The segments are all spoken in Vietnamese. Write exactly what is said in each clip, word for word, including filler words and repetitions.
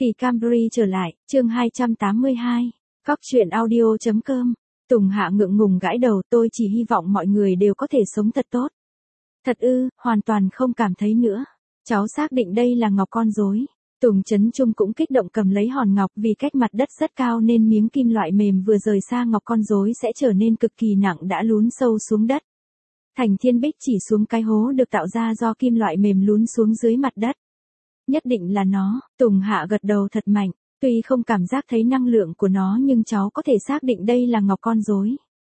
Kỳ Camry trở lại, chương hai trăm tám mươi hai. Cóc truyện audio.com. Tùng Hạ ngượng ngùng gãi đầu, tôi chỉ hy vọng mọi người đều có thể sống thật tốt. Thật ư, hoàn toàn không cảm thấy nữa. Cháu xác định đây là ngọc con rối. Tùng Chấn Trung cũng kích động cầm lấy hòn ngọc, vì cách mặt đất rất cao nên miếng kim loại mềm vừa rời xa ngọc con rối sẽ trở nên cực kỳ nặng, đã lún sâu xuống đất. Thành Thiên Bích chỉ xuống cái hố được tạo ra do kim loại mềm lún xuống dưới mặt đất. Nhất định là nó. Tùng Hạ gật đầu thật mạnh, tuy không cảm giác thấy năng lượng của nó nhưng cháu có thể xác định đây là ngọc con rối.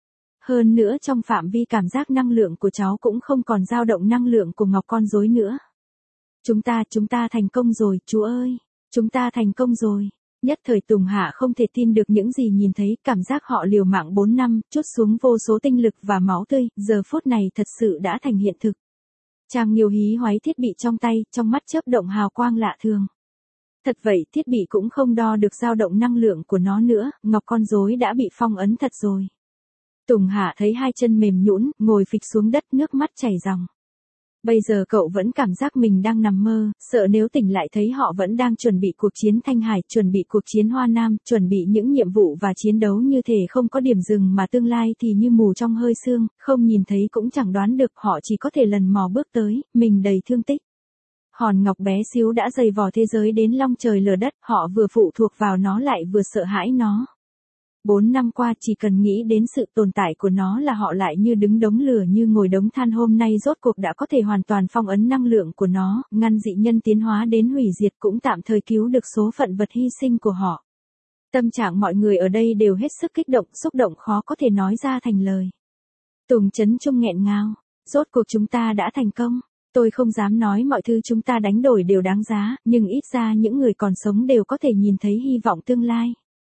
Hơn nữa trong phạm vi cảm giác năng lượng của cháu cũng không còn dao động năng lượng của ngọc con rối nữa. Chúng ta, chúng ta thành công rồi, chú ơi. Chúng ta thành công rồi. Nhất thời Tùng Hạ không thể tin được những gì nhìn thấy, cảm giác họ liều mạng bốn năm, trút xuống vô số tinh lực và máu tươi, giờ phút này thật sự đã thành hiện thực. Trang Nghiêu hí hoáy thiết bị trong tay, trong mắt chớp động hào quang lạ thường. Thật vậy, thiết bị cũng không đo được dao động năng lượng của nó nữa, ngọc con rối đã bị phong ấn thật rồi. Tùng Hạ thấy hai chân mềm nhũn, ngồi phịch xuống đất, nước mắt chảy ròng. Bây giờ cậu vẫn cảm giác mình đang nằm mơ, sợ nếu tỉnh lại thấy họ vẫn đang chuẩn bị cuộc chiến Thanh Hải, chuẩn bị cuộc chiến Hoa Nam, chuẩn bị những nhiệm vụ và chiến đấu như thể không có điểm dừng, mà tương lai thì như mù trong hơi sương, không nhìn thấy cũng chẳng đoán được, họ chỉ có thể lần mò bước tới, mình đầy thương tích. Hòn ngọc bé xíu đã dày vò thế giới đến long trời lở đất, họ vừa phụ thuộc vào nó lại vừa sợ hãi nó. Bốn năm qua chỉ cần nghĩ đến sự tồn tại của nó là họ lại như đứng đống lửa, như ngồi đống than, hôm nay rốt cuộc đã có thể hoàn toàn phong ấn năng lượng của nó, ngăn dị nhân tiến hóa đến hủy diệt, cũng tạm thời cứu được số phận vật hy sinh của họ. Tâm trạng mọi người ở đây đều hết sức kích động, xúc động khó có thể nói ra thành lời. Tùng Chấn Trung nghẹn ngào, rốt cuộc chúng ta đã thành công. Tôi không dám nói mọi thứ chúng ta đánh đổi đều đáng giá, nhưng ít ra những người còn sống đều có thể nhìn thấy hy vọng tương lai.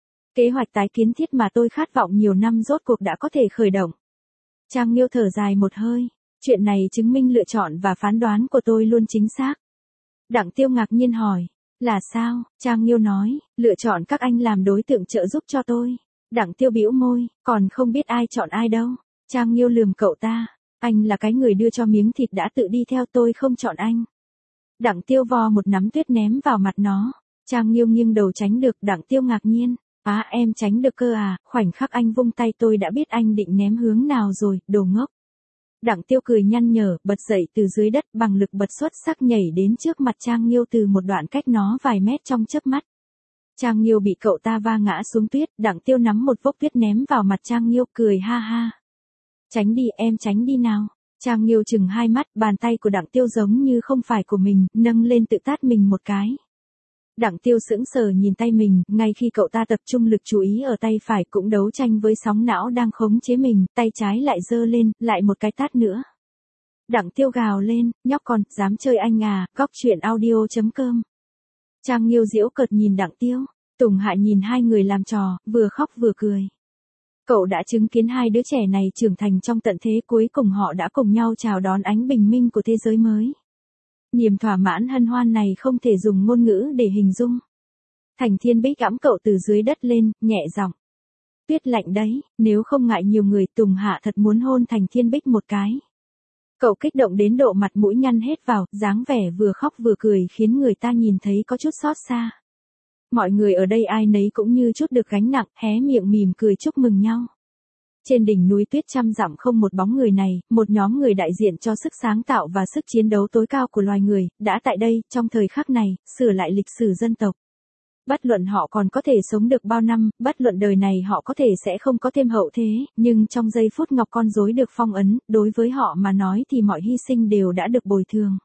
Kế hoạch tái kiến thiết mà tôi khát vọng nhiều năm rốt cuộc đã có thể khởi động. Trang Nghiêu thở dài một hơi, chuyện này chứng minh lựa chọn và phán đoán của tôi luôn chính xác. Đặng Tiêu ngạc nhiên hỏi, là sao? Trang Nghiêu nói, lựa chọn các anh làm đối tượng trợ giúp cho tôi. Đặng Tiêu bĩu môi, còn không biết ai chọn ai đâu. Trang Nghiêu lườm cậu ta, anh là cái người đưa cho miếng thịt đã tự đi theo, tôi không chọn anh. Đặng Tiêu vò một nắm tuyết ném vào mặt nó. Trang Nghiêu nghiêng đầu tránh được. Đặng Tiêu ngạc nhiên, á à, em tránh được cơ à? Khoảnh khắc anh vung tay tôi đã biết anh định ném hướng nào rồi, đồ ngốc. Đặng Tiêu cười nhăn nhở, bật dậy từ dưới đất, bằng lực bật xuất sắc nhảy đến trước mặt Trang Nghiêu từ một đoạn cách nó vài mét trong chớp mắt. Trang Nghiêu bị cậu ta va ngã xuống tuyết, Đặng Tiêu nắm một vốc tuyết ném vào mặt Trang Nghiêu, cười ha ha. Tránh đi, em tránh đi nào. Trang Nghiêu chừng hai mắt, bàn tay của Đặng Tiêu giống như không phải của mình, nâng lên tự tát mình một cái. Đặng Tiêu sững sờ nhìn tay mình, ngay khi cậu ta tập trung lực chú ý ở tay phải cũng đấu tranh với sóng não đang khống chế mình, tay trái lại giơ lên, lại một cái tát nữa. Đặng Tiêu gào lên, nhóc con, dám chơi anh à? Cóc truyện audio.com. Trang Nghiêu giễu cợt nhìn Đặng Tiêu, Tùng Hạ nhìn hai người làm trò, vừa khóc vừa cười. Cậu đã chứng kiến hai đứa trẻ này trưởng thành trong tận thế, cuối cùng họ đã cùng nhau chào đón ánh bình minh của thế giới mới. Niềm thỏa mãn hân hoan này không thể dùng ngôn ngữ để hình dung. Thành Thiên Bích gẫm cậu từ dưới đất lên, nhẹ giọng. Tuyết lạnh đấy, nếu không ngại nhiều người, Tùng Hạ thật muốn hôn Thành Thiên Bích một cái. Cậu kích động đến độ mặt mũi nhăn hết vào, dáng vẻ vừa khóc vừa cười khiến người ta nhìn thấy có chút xót xa. Mọi người ở đây ai nấy cũng như chút được gánh nặng, hé miệng mỉm cười chúc mừng nhau. Trên đỉnh núi tuyết trăm dặm không một bóng người này, một nhóm người đại diện cho sức sáng tạo và sức chiến đấu tối cao của loài người, đã tại đây, trong thời khắc này, sửa lại lịch sử dân tộc. Bất luận họ còn có thể sống được bao năm, bất luận đời này họ có thể sẽ không có thêm hậu thế, nhưng trong giây phút ngọc con rối được phong ấn, đối với họ mà nói thì mọi hy sinh đều đã được bồi thường.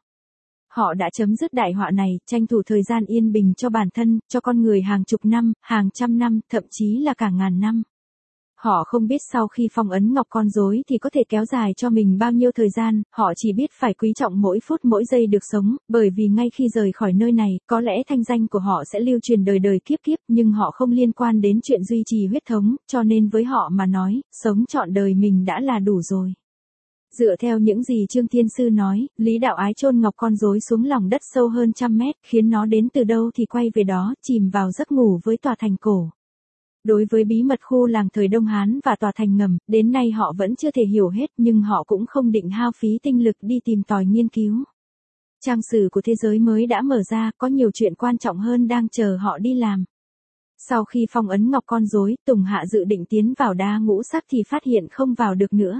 Họ đã chấm dứt đại họa này, tranh thủ thời gian yên bình cho bản thân, cho con người hàng chục năm, hàng trăm năm, thậm chí là cả ngàn năm. Họ không biết sau khi phong ấn ngọc con rối thì có thể kéo dài cho mình bao nhiêu thời gian, họ chỉ biết phải quý trọng mỗi phút mỗi giây được sống, bởi vì ngay khi rời khỏi nơi này, có lẽ thanh danh của họ sẽ lưu truyền đời đời kiếp kiếp, nhưng họ không liên quan đến chuyện duy trì huyết thống, cho nên với họ mà nói, sống trọn đời mình đã là đủ rồi. Dựa theo những gì Trương Thiên Sư nói, Lý Đạo Ái chôn ngọc con rối xuống lòng đất sâu hơn trăm mét, khiến nó đến từ đâu thì quay về đó, chìm vào giấc ngủ với tòa thành cổ. Đối với bí mật khu làng thời Đông Hán và tòa thành ngầm, đến nay họ vẫn chưa thể hiểu hết, nhưng họ cũng không định hao phí tinh lực đi tìm tòi nghiên cứu. Trang sử của thế giới mới đã mở ra, có nhiều chuyện quan trọng hơn đang chờ họ đi làm. Sau khi phong ấn ngọc con rối, Tùng Hạ dự định tiến vào đá ngũ sắc thì phát hiện không vào được nữa.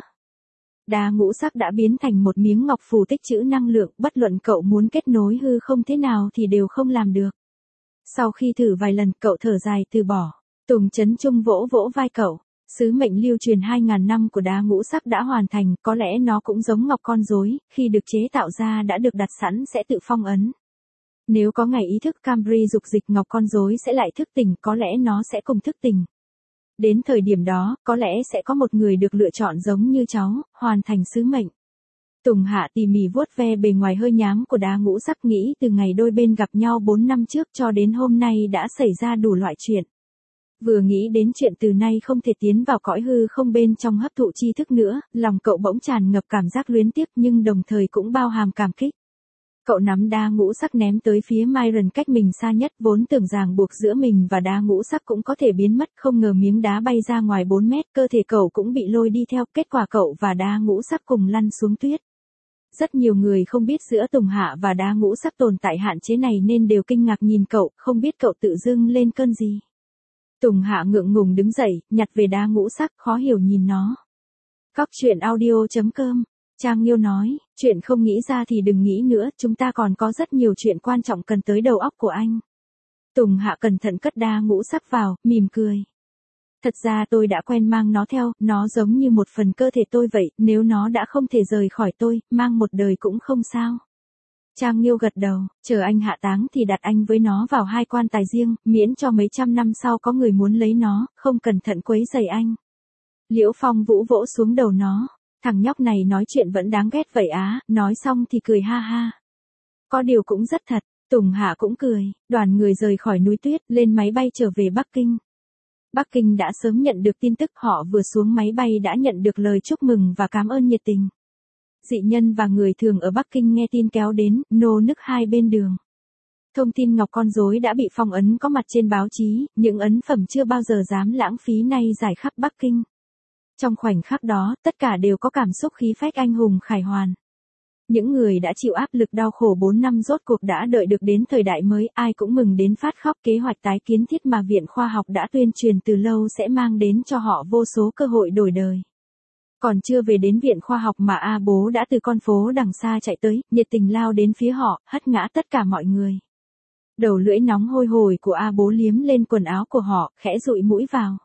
Đá ngũ sắc đã biến thành một miếng ngọc phù tích trữ năng lượng, bất luận cậu muốn kết nối hư không thế nào thì đều không làm được. Sau khi thử vài lần, cậu thở dài từ bỏ. Tùng Chấn Trung vỗ vỗ vai cậu. Sứ mệnh lưu truyền hai nghìn năm của đá ngũ sắc đã hoàn thành, có lẽ nó cũng giống ngọc con rối, khi được chế tạo ra đã được đặt sẵn sẽ tự phong ấn. Nếu có ngày ý thức Camry dục dịch ngọc con rối sẽ lại thức tỉnh, có lẽ nó sẽ cùng thức tỉnh. Đến thời điểm đó, có lẽ sẽ có một người được lựa chọn giống như cháu, hoàn thành sứ mệnh. Tùng Hạ tỉ mỉ vuốt ve bề ngoài hơi nhám của đá ngũ sắc, nghĩ từ ngày đôi bên gặp nhau bốn năm trước cho đến hôm nay đã xảy ra đủ loại chuyện. Vừa nghĩ đến chuyện từ nay không thể tiến vào cõi hư không bên trong hấp thụ tri thức nữa, lòng cậu bỗng tràn ngập cảm giác luyến tiếc nhưng đồng thời cũng bao hàm cảm kích. Cậu nắm đá ngũ sắc ném tới phía Myron cách mình xa nhất, vốn tưởng ràng buộc giữa mình và đá ngũ sắc cũng có thể biến mất, không ngờ miếng đá bay ra ngoài bốn mét, cơ thể cậu cũng bị lôi đi theo, kết quả cậu và đá ngũ sắc cùng lăn xuống tuyết. Rất nhiều người không biết giữa Tùng Hạ và đá ngũ sắc tồn tại hạn chế này nên đều kinh ngạc nhìn cậu, không biết cậu tự dưng lên cơn gì. Tùng Hạ ngượng ngùng đứng dậy, nhặt về đá ngũ sắc, khó hiểu nhìn nó. Cóc truyện audio chấm com. Trang Nghiêu nói, chuyện không nghĩ ra thì đừng nghĩ nữa, chúng ta còn có rất nhiều chuyện quan trọng cần tới đầu óc của anh. Tùng Hạ cẩn thận cất đá ngũ sắc vào, mỉm cười. Thật ra tôi đã quen mang nó theo, nó giống như một phần cơ thể tôi vậy, nếu nó đã không thể rời khỏi tôi, mang một đời cũng không sao. Trang Nghiêu gật đầu, chờ anh hạ táng thì đặt anh với nó vào hai quan tài riêng, miễn cho mấy trăm năm sau có người muốn lấy nó, không cẩn thận quấy rầy anh. Liễu Phong Vũ vỗ xuống đầu nó, thằng nhóc này nói chuyện vẫn đáng ghét vậy á, nói xong thì cười ha ha. Có điều cũng rất thật, Tùng Hạ cũng cười, đoàn người rời khỏi núi tuyết, lên máy bay trở về Bắc Kinh. Bắc Kinh đã sớm nhận được tin tức, họ vừa xuống máy bay đã nhận được lời chúc mừng và cảm ơn nhiệt tình. Dị nhân và người thường ở Bắc Kinh nghe tin kéo đến, nô nức hai bên đường. Thông tin ngọc con rối đã bị phong ấn có mặt trên báo chí, những ấn phẩm chưa bao giờ dám lãng phí nay rải khắp Bắc Kinh. Trong khoảnh khắc đó, tất cả đều có cảm xúc khí phách anh hùng khải hoàn. Những người đã chịu áp lực đau khổ bốn năm rốt cuộc đã đợi được đến thời đại mới, ai cũng mừng đến phát khóc. Kế hoạch tái kiến thiết mà Viện Khoa học đã tuyên truyền từ lâu sẽ mang đến cho họ vô số cơ hội đổi đời. Còn chưa về đến Viện Khoa học mà A Bố đã từ con phố đằng xa chạy tới, nhiệt tình lao đến phía họ, hất ngã tất cả mọi người. Đầu lưỡi nóng hôi hổi của A Bố liếm lên quần áo của họ, khẽ dụi mũi vào.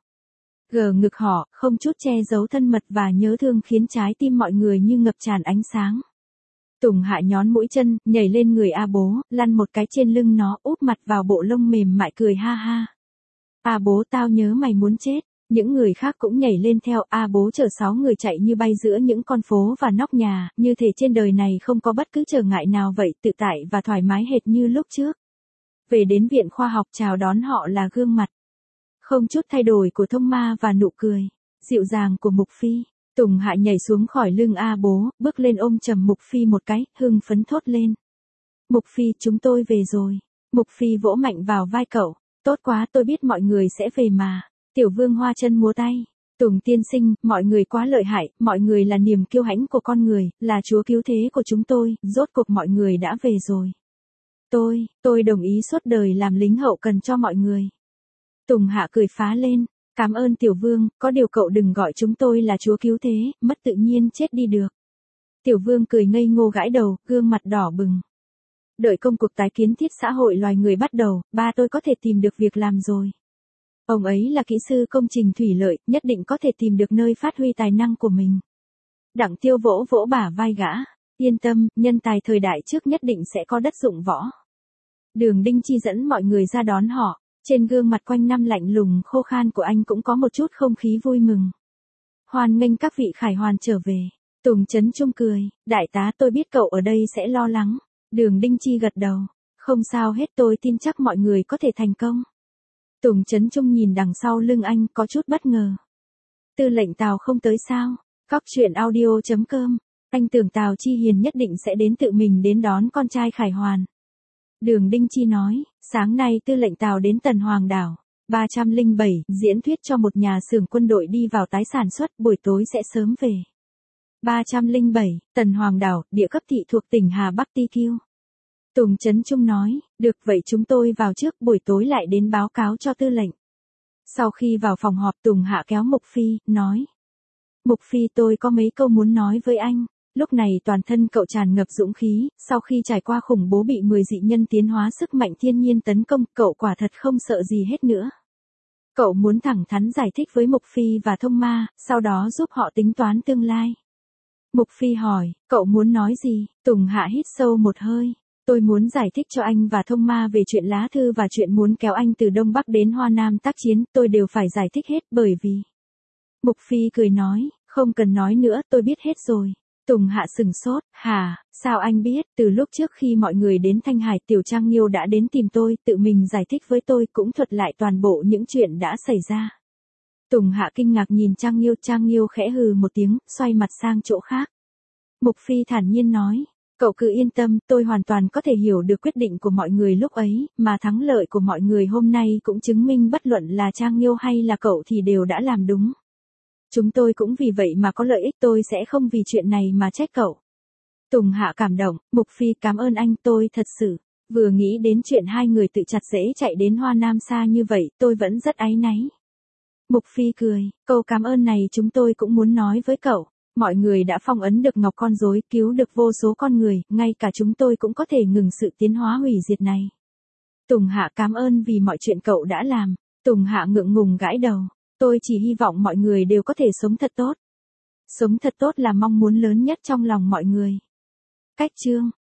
Gờ ngực họ, không chút che giấu thân mật và nhớ thương khiến trái tim mọi người như ngập tràn ánh sáng. Tùng Hạ nhón mũi chân, nhảy lên người A Bố, lăn một cái trên lưng nó, úp mặt vào bộ lông mềm mại cười ha ha. A Bố tao nhớ mày muốn chết. Những người khác cũng nhảy lên theo. A Bố chở sáu người chạy như bay giữa những con phố và nóc nhà, như thể trên đời này không có bất cứ trở ngại nào vậy, tự tại và thoải mái hệt như lúc trước. Về đến Viện Khoa học, chào đón họ là gương mặt không chút thay đổi của Thông Ma và nụ cười dịu dàng của Mục Phi. Tùng Hạ nhảy xuống khỏi lưng A Bố, bước lên ôm chầm Mục Phi một cái, hưng phấn thốt lên. Mục Phi, chúng tôi về rồi. Mục Phi vỗ mạnh vào vai cậu. Tốt quá, tôi biết mọi người sẽ về mà. Tiểu Vương hoa chân múa tay. Tùng tiên sinh, mọi người quá lợi hại, mọi người là niềm kiêu hãnh của con người, là chúa cứu thế của chúng tôi, rốt cuộc mọi người đã về rồi. Tôi, tôi đồng ý suốt đời làm lính hậu cần cho mọi người. Tùng Hạ cười phá lên, cảm ơn Tiểu Vương, có điều cậu đừng gọi chúng tôi là chúa cứu thế, mất tự nhiên chết đi được. Tiểu Vương cười ngây ngô gãi đầu, gương mặt đỏ bừng. Đợi công cuộc tái kiến thiết xã hội loài người bắt đầu, ba tôi có thể tìm được việc làm rồi. Ông ấy là kỹ sư công trình thủy lợi, nhất định có thể tìm được nơi phát huy tài năng của mình. Đặng Tiêu vỗ vỗ bả vai gã, yên tâm, nhân tài thời đại trước nhất định sẽ có đất dụng võ. Đường Đinh Chi dẫn mọi người ra đón họ, trên gương mặt quanh năm lạnh lùng khô khan của anh cũng có một chút không khí vui mừng. Hoan nghênh các vị khải hoàn trở về. Tùng Chấn Trung cười, đại tá tôi biết cậu ở đây sẽ lo lắng. Đường Đinh Chi gật đầu, không sao hết, tôi tin chắc mọi người có thể thành công. Tùng Chấn Trung nhìn đằng sau lưng anh có chút bất ngờ. Tư lệnh Tào không tới sao? Cóc truyện audio chấm com. Anh tưởng Tào Chi Hiền nhất định sẽ đến tự mình đến đón con trai khải hoàn. Đường Đinh Chi nói, sáng nay tư lệnh Tào đến Tần Hoàng Đảo. ba trăm lẻ bảy, diễn thuyết cho một nhà xưởng quân đội đi vào tái sản xuất, buổi tối sẽ sớm về. ba trăm lẻ bảy, Tần Hoàng Đảo, địa cấp thị thuộc tỉnh Hà Bắc Ti Kiêu. Tùng Chấn Trung nói, được vậy chúng tôi vào trước, buổi tối lại đến báo cáo cho tư lệnh. Sau khi vào phòng họp Tùng Hạ kéo Mục Phi, nói. Mục Phi tôi có mấy câu muốn nói với anh. Lúc này toàn thân cậu tràn ngập dũng khí, sau khi trải qua khủng bố bị mười dị nhân tiến hóa sức mạnh thiên nhiên tấn công, cậu quả thật không sợ gì hết nữa. Cậu muốn thẳng thắn giải thích với Mục Phi và Thông Ma, sau đó giúp họ tính toán tương lai. Mục Phi hỏi, cậu muốn nói gì? Tùng Hạ hít sâu một hơi. Tôi muốn giải thích cho anh và Thông Ma về chuyện lá thư và chuyện muốn kéo anh từ Đông Bắc đến Hoa Nam tác chiến, tôi đều phải giải thích hết bởi vì... Mục Phi cười nói, không cần nói nữa, tôi biết hết rồi. Tùng Hạ sừng sốt, hả, sao anh biết? Từ lúc trước khi mọi người đến Thanh Hải, Tiểu Trang Nghiêu đã đến tìm tôi, tự mình giải thích với tôi, cũng thuật lại toàn bộ những chuyện đã xảy ra. Tùng Hạ kinh ngạc nhìn Trang Nghiêu, Trang Nghiêu khẽ hừ một tiếng, xoay mặt sang chỗ khác. Mục Phi thản nhiên nói, cậu cứ yên tâm, tôi hoàn toàn có thể hiểu được quyết định của mọi người lúc ấy, mà thắng lợi của mọi người hôm nay cũng chứng minh bất luận là Trang Nghiêu hay là cậu thì đều đã làm đúng. Chúng tôi cũng vì vậy mà có lợi ích, tôi sẽ không vì chuyện này mà trách cậu. Tùng Hạ cảm động, Mục Phi cảm ơn anh, tôi thật sự, vừa nghĩ đến chuyện hai người tự chặt rễ chạy đến Hoa Nam xa như vậy, tôi vẫn rất áy náy. Mục Phi cười, câu cảm ơn này chúng tôi cũng muốn nói với cậu. Mọi người đã phong ấn được ngọc con rối, cứu được vô số con người, ngay cả chúng tôi cũng có thể ngừng sự tiến hóa hủy diệt này. Tùng Hạ cảm ơn vì mọi chuyện cậu đã làm. Tùng Hạ ngượng ngùng gãi đầu. Tôi chỉ hy vọng mọi người đều có thể sống thật tốt. Sống thật tốt là mong muốn lớn nhất trong lòng mọi người. Cách chương